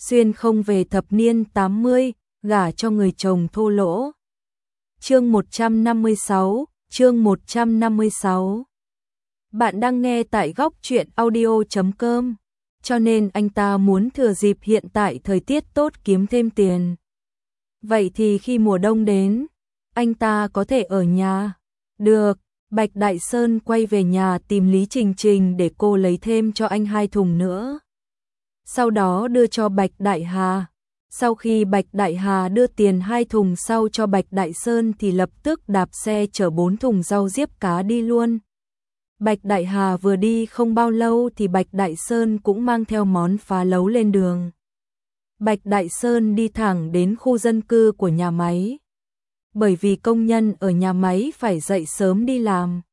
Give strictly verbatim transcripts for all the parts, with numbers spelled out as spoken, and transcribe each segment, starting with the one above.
xuyên không về thập niên tám mươi, gả cho người chồng thô lỗ. Chương một trăm năm mươi sáu, chương một trăm năm mươi sáu. Bạn đang nghe tại góc truyện audio chấm com, cho nên anh ta muốn thừa dịp hiện tại thời tiết tốt kiếm thêm tiền. Vậy thì khi mùa đông đến, anh ta có thể ở nhà. Được, Bạch Đại Sơn quay về nhà tìm Lý Trình Trình để cô lấy thêm cho anh hai thùng nữa. Sau đó đưa cho Bạch Đại Hà. Sau khi Bạch Đại Hà đưa tiền hai thùng sau cho Bạch Đại Sơn thì lập tức đạp xe chở bốn thùng rau diếp cá đi luôn. Bạch Đại Hà vừa đi không bao lâu thì Bạch Đại Sơn cũng mang theo món phá lấu lên đường. Bạch Đại Sơn đi thẳng đến khu dân cư của nhà máy. Bởi vì công nhân ở nhà máy phải dậy sớm đi làm.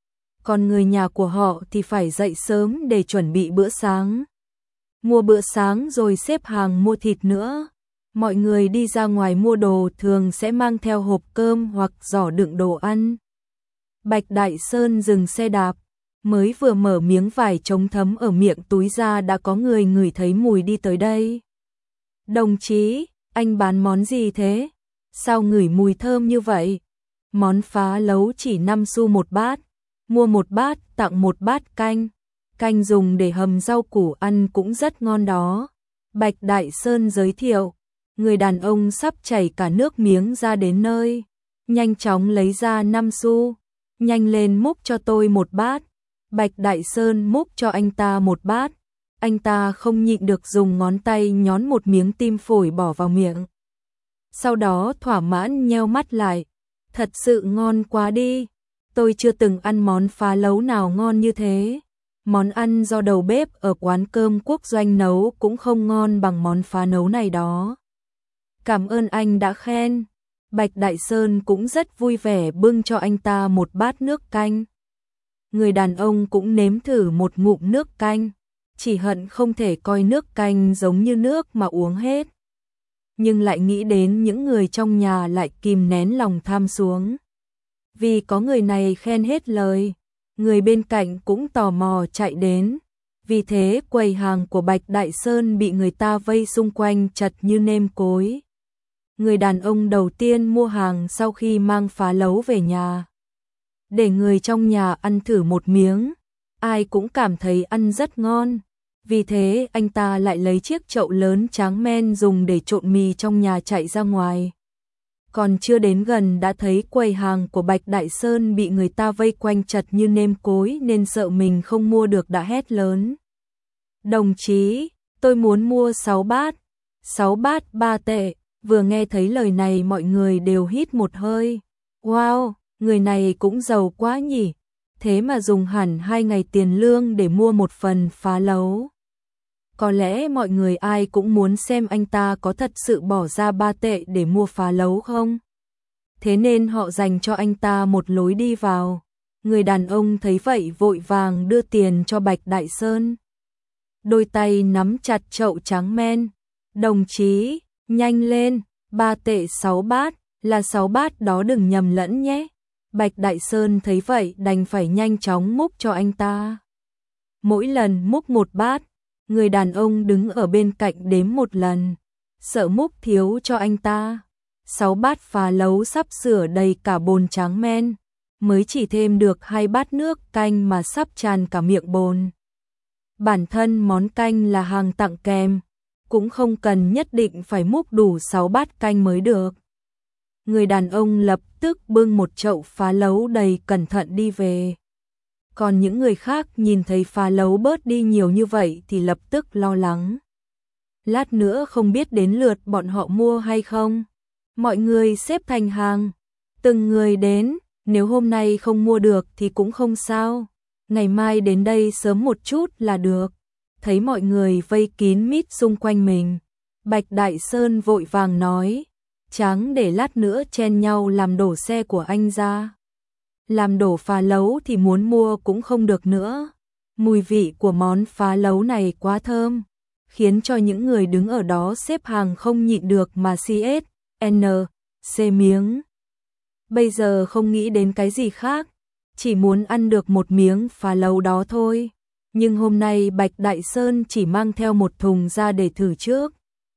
Còn người nhà của họ thì phải dậy sớm để chuẩn bị bữa sáng. Mua bữa sáng rồi xếp hàng mua thịt nữa. Mọi người đi ra ngoài mua đồ thường sẽ mang theo hộp cơm hoặc giỏ đựng đồ ăn. Bạch Đại Sơn dừng xe đạp, mới vừa mở miếng vải chống thấm ở miệng túi ra đã có người ngửi thấy mùi đi tới đây. Đồng chí, anh bán món gì thế? Sao ngửi mùi thơm như vậy? Món phá lấu chỉ năm xu một bát, mua một bát tặng một bát canh. Canh dùng để hầm rau củ ăn cũng rất ngon đó. Bạch Đại Sơn giới thiệu, người đàn ông sắp chảy cả nước miếng ra đến nơi. Nhanh chóng lấy ra năm xu, nhanh lên múc cho tôi một bát. Bạch Đại Sơn múc cho anh ta một bát. Anh ta không nhịn được dùng ngón tay nhón một miếng tim phổi bỏ vào miệng. Sau đó thỏa mãn nheo mắt lại. Thật sự ngon quá đi. Tôi chưa từng ăn món phá lấu nào ngon như thế. Món ăn do đầu bếp ở quán cơm quốc doanh nấu cũng không ngon bằng món phá nấu này đó. Cảm ơn anh đã khen. Bạch Đại Sơn cũng rất vui vẻ bưng cho anh ta một bát nước canh. Người đàn ông cũng nếm thử một ngụm nước canh. Chỉ hận không thể coi nước canh giống như nước mà uống hết. Nhưng lại nghĩ đến những người trong nhà lại kìm nén lòng tham xuống. Vì có người này khen hết lời, người bên cạnh cũng tò mò chạy đến. Vì thế quầy hàng của Bạch Đại Sơn bị người ta vây xung quanh chật như nêm cối. Người đàn ông đầu tiên mua hàng sau khi mang phá lấu về nhà. Để người trong nhà ăn thử một miếng, ai cũng cảm thấy ăn rất ngon. Vì thế anh ta lại lấy chiếc chậu lớn tráng men dùng để trộn mì trong nhà chạy ra ngoài. Còn chưa đến gần đã thấy quầy hàng của Bạch Đại Sơn bị người ta vây quanh chật như nêm cối nên sợ mình không mua được đã hét lớn. Đồng chí, tôi muốn mua sáu bát. sáu bát ba tệ. Vừa nghe thấy lời này mọi người đều hít một hơi. Wow, người này cũng giàu quá nhỉ. Thế mà dùng hẳn hai ngày tiền lương để mua một phần phá lấu. Có lẽ mọi người ai cũng muốn xem anh ta có thật sự bỏ ra ba tệ để mua phá lấu không. Thế nên họ dành cho anh ta một lối đi vào. Người đàn ông thấy vậy vội vàng đưa tiền cho Bạch Đại Sơn. Đôi tay nắm chặt chậu trắng men. Đồng chí, nhanh lên, ba tệ sáu bát, là sáu bát đó đừng nhầm lẫn nhé. Bạch Đại Sơn thấy vậy đành phải nhanh chóng múc cho anh ta. Mỗi lần múc một bát, người đàn ông đứng ở bên cạnh đếm một lần, sợ múc thiếu cho anh ta. Sáu bát phá lấu sắp sửa đầy cả bồn tráng men, mới chỉ thêm được hai bát nước canh mà sắp tràn cả miệng bồn. Bản thân món canh là hàng tặng kèm, cũng không cần nhất định phải múc đủ sáu bát canh mới được. Người đàn ông lập tức bưng một chậu phá lấu đầy cẩn thận đi về. Còn những người khác nhìn thấy phá lấu bớt đi nhiều như vậy thì lập tức lo lắng. Lát nữa không biết đến lượt bọn họ mua hay không. Mọi người xếp thành hàng, từng người đến, nếu hôm nay không mua được thì cũng không sao. Ngày mai đến đây sớm một chút là được. Thấy mọi người vây kín mít xung quanh mình, Bạch Đại Sơn vội vàng nói, tráng để lát nữa chen nhau làm đổ xe của anh ra. Làm đổ phá lấu thì muốn mua cũng không được nữa. Mùi vị của món phá lấu này quá thơm, khiến cho những người đứng ở đó xếp hàng không nhịn được mà xê ét, en xê miếng. Bây giờ không nghĩ đến cái gì khác, chỉ muốn ăn được một miếng phá lấu đó thôi. Nhưng hôm nay Bạch Đại Sơn chỉ mang theo một thùng ra để thử trước.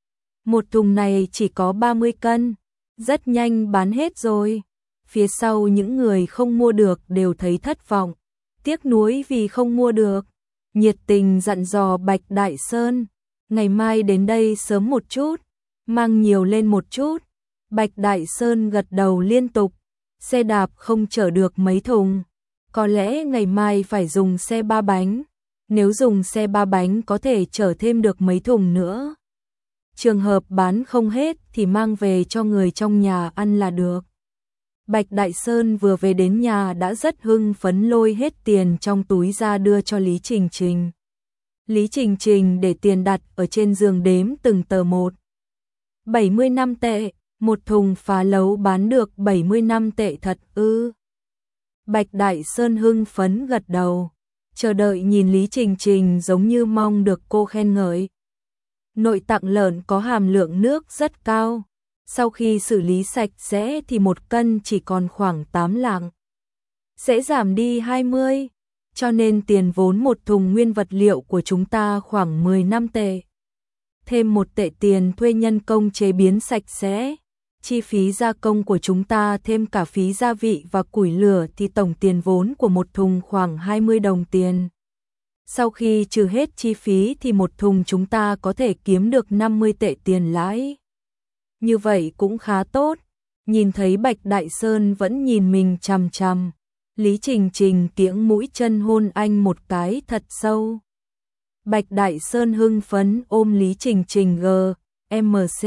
Một thùng này chỉ có ba mươi cân, rất nhanh bán hết rồi. Phía sau những người không mua được đều thấy thất vọng, tiếc nuối vì không mua được. Nhiệt tình dặn dò Bạch Đại Sơn, ngày mai đến đây sớm một chút, mang nhiều lên một chút. Bạch Đại Sơn gật đầu liên tục, xe đạp không chở được mấy thùng, có lẽ ngày mai phải dùng xe ba bánh, nếu dùng xe ba bánh có thể chở thêm được mấy thùng nữa. Trường hợp bán không hết thì mang về cho người trong nhà ăn là được. Bạch Đại Sơn vừa về đến nhà đã rất hưng phấn, lôi hết tiền trong túi ra đưa cho Lý Trình Trình. Lý Trình Trình để tiền đặt ở trên giường đếm từng tờ một. bảy mươi lăm tệ, một thùng phá lấu bán được bảy mươi lăm tệ thật ư? Bạch Đại Sơn hưng phấn gật đầu, chờ đợi nhìn Lý Trình Trình giống như mong được cô khen ngợi. Nội tạng lợn có hàm lượng nước rất cao, sau khi xử lý sạch sẽ thì một cân chỉ còn khoảng tám lạng, sẽ giảm đi hai mươi, cho nên tiền vốn một thùng nguyên vật liệu của chúng ta khoảng mười lăm tệ. Thêm một tệ tiền thuê nhân công chế biến sạch sẽ, chi phí gia công của chúng ta thêm cả phí gia vị và củi lửa thì tổng tiền vốn của một thùng khoảng hai mươi đồng tiền. Sau khi trừ hết chi phí thì một thùng chúng ta có thể kiếm được năm mươi tệ tiền lãi. Như vậy cũng khá tốt. Nhìn thấy Bạch Đại Sơn vẫn nhìn mình chằm chằm, Lý Trình Trình kiễng mũi chân hôn anh một cái thật sâu. Bạch Đại Sơn hưng phấn ôm Lý Trình Trình G, M C,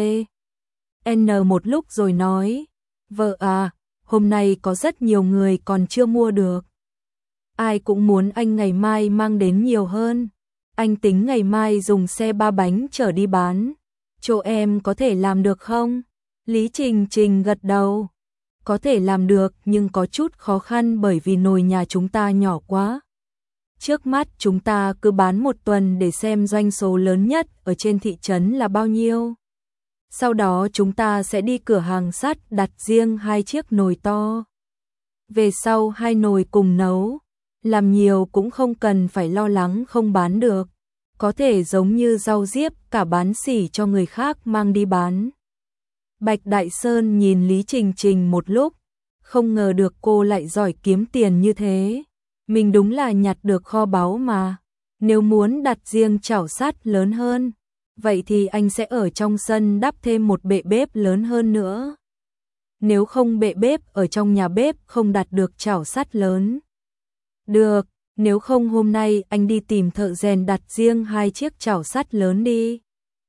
N một lúc rồi nói, vợ à, hôm nay có rất nhiều người còn chưa mua được. Ai cũng muốn anh ngày mai mang đến nhiều hơn. Anh tính ngày mai dùng xe ba bánh chở đi bán. Chỗ em có thể làm được không? Lý Trình Trình gật đầu. Có thể làm được nhưng có chút khó khăn bởi vì nồi nhà chúng ta nhỏ quá. Trước mắt chúng ta cứ bán một tuần để xem doanh số lớn nhất ở trên thị trấn là bao nhiêu. Sau đó chúng ta sẽ đi cửa hàng sắt đặt riêng hai chiếc nồi to. Về sau hai nồi cùng nấu. Làm nhiều cũng không cần phải lo lắng không bán được. Có thể giống như rau diếp cả bán xỉ cho người khác mang đi bán. Bạch Đại Sơn nhìn Lý Trình Trình một lúc, không ngờ được cô lại giỏi kiếm tiền như thế. Mình đúng là nhặt được kho báu mà. Nếu muốn đặt riêng chảo sắt lớn hơn, vậy thì anh sẽ ở trong sân đắp thêm một bệ bếp lớn hơn nữa. Nếu không bệ bếp ở trong nhà bếp không đặt được chảo sắt lớn. Được, nếu không hôm nay anh đi tìm thợ rèn đặt riêng hai chiếc chảo sắt lớn đi.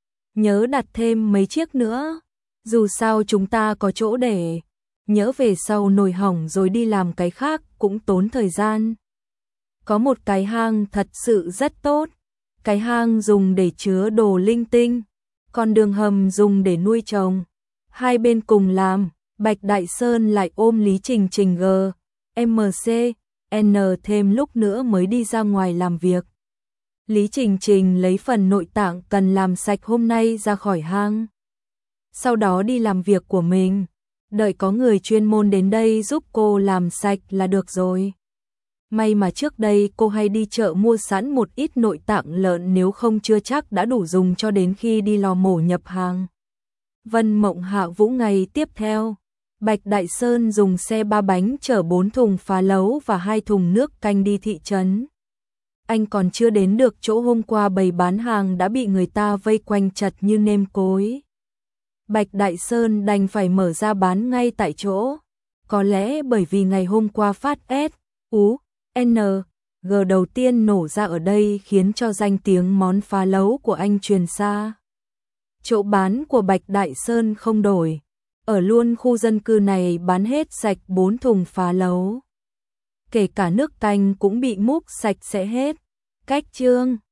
Nhớ đặt thêm mấy chiếc nữa, dù sao chúng ta có chỗ để. Nhớ về sau nồi hỏng rồi đi làm cái khác cũng tốn thời gian. Có một cái hang thật sự rất tốt. Cái hang dùng để chứa đồ linh tinh, còn đường hầm dùng để nuôi trồng. Hai bên cùng làm, Bạch Đại Sơn lại ôm Lý Trình Trình G, M C, N thêm lúc nữa mới đi ra ngoài làm việc. Lý Trình Trình lấy phần nội tạng cần làm sạch hôm nay ra khỏi hang. Sau đó đi làm việc của mình, đợi có người chuyên môn đến đây giúp cô làm sạch là được rồi. May mà trước đây cô hay đi chợ mua sẵn một ít nội tạng lợn, nếu không chưa chắc đã đủ dùng cho đến khi đi lò mổ nhập hàng. Vân Mộng Hạ Vũ ngày tiếp theo, Bạch Đại Sơn dùng xe ba bánh chở bốn thùng phá lấu và hai thùng nước canh đi thị trấn. Anh còn chưa đến được chỗ hôm qua bày bán hàng đã bị người ta vây quanh chật như nêm cối. Bạch Đại Sơn đành phải mở ra bán ngay tại chỗ. Có lẽ bởi vì ngày hôm qua phát S, U, N, G đầu tiên nổ ra ở đây khiến cho danh tiếng món phá lấu của anh truyền xa. Chỗ bán của Bạch Đại Sơn không đổi. Ở luôn khu dân cư này bán hết sạch bốn thùng phá lấu. Kể cả nước canh cũng bị múc sạch sẽ hết. Cách chương